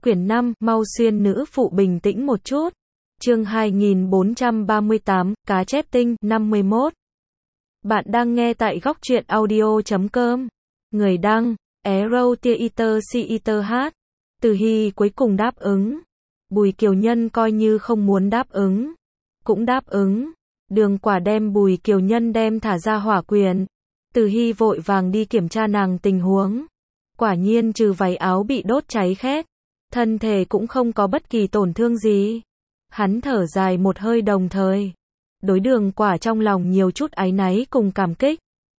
Quyển 5, mau xuyên nữ phụ bình tĩnh một chút. Chương 2438, Cá chép tinh, 51. Bạn đang nghe tại góc truyện audio.com. Người đăng, Arrow Theater CETH. Từ Hy cuối cùng đáp ứng. Bùi Kiều Nhân coi như không muốn đáp ứng. Cũng đáp ứng. Đường Quả đem Bùi Kiều Nhân đem thả ra hỏa quyền. Từ Hy vội vàng đi kiểm tra nàng tình huống. Quả nhiên trừ váy áo bị đốt cháy khét, thân thể cũng không có bất kỳ tổn thương gì. Hắn thở dài một hơi đồng thời. Đối Đường Quả trong lòng nhiều chút áy náy cùng cảm kích.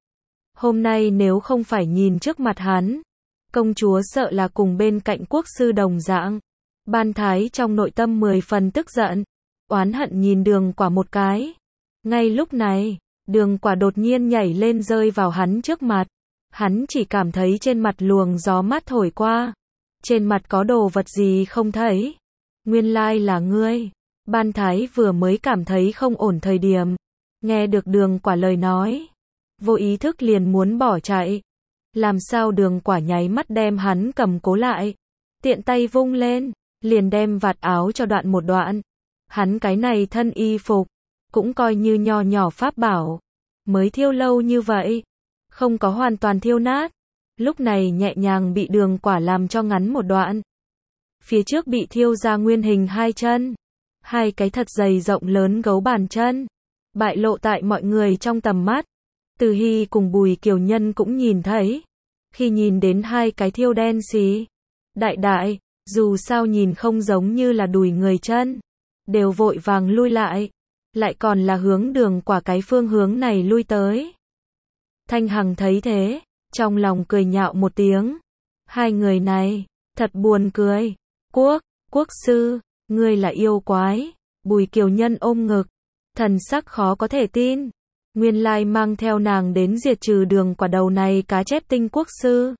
Hôm nay nếu không phải nhìn trước mặt hắn, công chúa sợ là cùng bên cạnh quốc sư đồng dạng. Ban Thái trong nội tâm 10 phần tức giận, oán hận nhìn Đường Quả một cái. Ngay lúc này, Đường Quả đột nhiên nhảy lên rơi vào hắn trước mặt. Hắn chỉ cảm thấy trên mặt luồng gió mát thổi qua. Trên mặt có đồ vật gì không thấy. Nguyên lai là ngươi. Ban Thái vừa mới cảm thấy không ổn thời điểm. Nghe được Đường Quả lời nói. Vô ý thức liền muốn bỏ chạy. Làm sao Đường Quả nháy mắt đem hắn cầm cố lại. Tiện tay vung lên. Liền đem vạt áo cho đoạn một đoạn. Hắn cái này thân y phục. Cũng coi như nho nhỏ pháp bảo. Mới thiêu lâu như vậy. Không có hoàn toàn thiêu nát. Lúc này nhẹ nhàng bị Đường Quả làm cho ngắn một đoạn. Phía trước bị thiêu ra nguyên hình hai chân. Hai cái thật dày rộng lớn gấu bàn chân. Bại lộ tại mọi người trong tầm mắt. Từ Hy cùng Bùi Kiều Nhân cũng nhìn thấy. Khi nhìn đến hai cái thiêu đen xí. Đại, dù sao nhìn không giống như là đùi người chân. Đều vội vàng lui lại. Lại còn là hướng Đường Quả cái phương hướng này lui tới. Thanh Hằng thấy thế, trong lòng cười nhạo một tiếng. Hai người này, thật buồn cười. Quốc sư, ngươi là yêu quái. Bùi Kiều Nhân ôm ngực, thần sắc khó có thể tin. Nguyên lai mang theo nàng đến diệt trừ Đường Quả đầu này cá chép tinh quốc sư.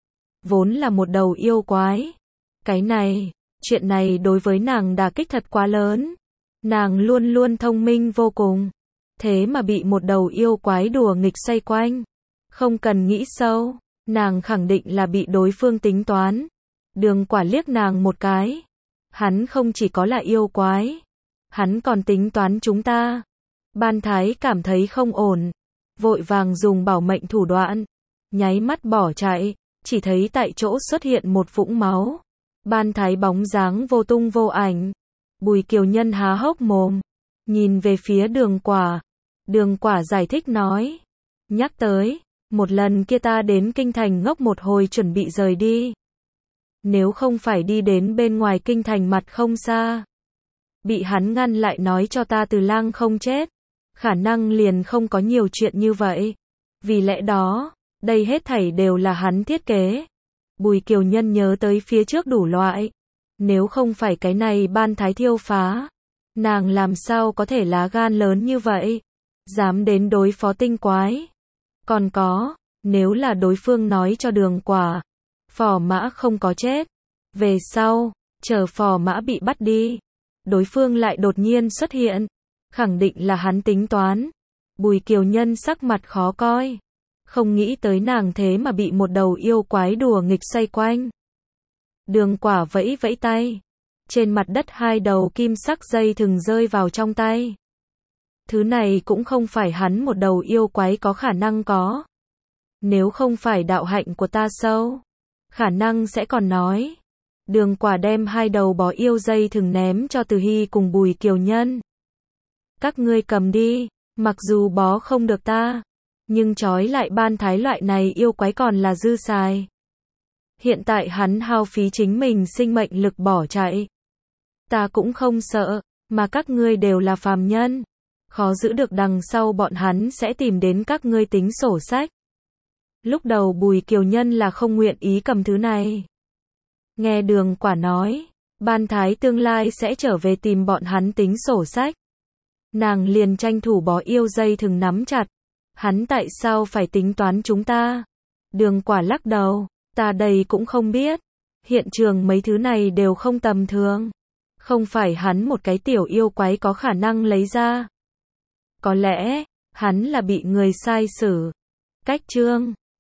Vốn là một đầu yêu quái. Chuyện này đối với nàng đả kích thật quá lớn. Nàng luôn luôn thông minh vô cùng. Thế mà bị một đầu yêu quái đùa nghịch xoay quanh. Không cần nghĩ sâu, nàng khẳng định là bị đối phương tính toán. Đường Quả liếc nàng một cái. Hắn không chỉ có là yêu quái. Hắn còn tính toán chúng ta. Ban Thái cảm thấy không ổn. Vội vàng dùng bảo mệnh thủ đoạn. Nháy mắt bỏ chạy. Chỉ thấy tại chỗ xuất hiện một vũng máu. Ban Thái bóng dáng vô tung vô ảnh. Bùi Kiều Nhân há hốc mồm. Nhìn về phía Đường Quả. Đường Quả giải thích nói. Nhắc tới, một lần kia ta đến kinh thành ngốc một hồi chuẩn bị rời đi. Nếu không phải đi đến bên ngoài kinh thành mặt không xa. Bị hắn ngăn lại nói cho ta Từ Lang không chết. Khả năng liền không có nhiều chuyện như vậy. Vì lẽ đó, đây hết thảy đều là hắn thiết kế. Bùi Kiều Nhân nhớ tới phía trước đủ loại. Nếu không phải cái này Ban Thái thiêu phá. Nàng làm sao có thể lá gan lớn như vậy. Dám đến đối phó tinh quái. Còn có, nếu là đối phương nói cho Đường Quả. Phò Mã không có chết. Về sau, chờ Phò Mã bị bắt đi. Đối phương lại đột nhiên xuất hiện. Khẳng định là hắn tính toán. Bùi Kiều Nhân sắc mặt khó coi. Không nghĩ tới nàng thế mà bị một đầu yêu quái đùa nghịch xoay quanh. Đường Quả vẫy vẫy tay. Trên mặt đất hai đầu kim sắc dây thừng rơi vào trong tay. Thứ này cũng không phải hắn một đầu yêu quái có khả năng có. Nếu không phải đạo hạnh của ta sâu, khả năng sẽ còn nói. Đường Quả đem hai đầu bó yêu dây thừng ném cho Từ Hy cùng Bùi Kiều Nhân. Các ngươi cầm đi, mặc dù bó không được ta, nhưng trói lại Ban Thái loại này yêu quái còn là dư xài. Hiện tại hắn hao phí chính mình sinh mệnh lực bỏ chạy. Ta cũng không sợ, mà các ngươi đều là phàm nhân. Khó giữ được đằng sau bọn hắn sẽ tìm đến các ngươi tính sổ sách. Lúc đầu Bùi Kiều Nhân là không nguyện ý cầm thứ này. Nghe Đường Quả nói, Ban Thái tương lai sẽ trở về tìm bọn hắn tính sổ sách. Nàng liền tranh thủ bó yêu dây thừng nắm chặt. Hắn tại sao phải tính toán chúng ta? Đường Quả lắc đầu, ta đây cũng không biết. Hiện trường mấy thứ này đều không tầm thường. Không phải hắn một cái tiểu yêu quái có khả năng lấy ra. Có lẽ, hắn là bị người sai xử. Cách chương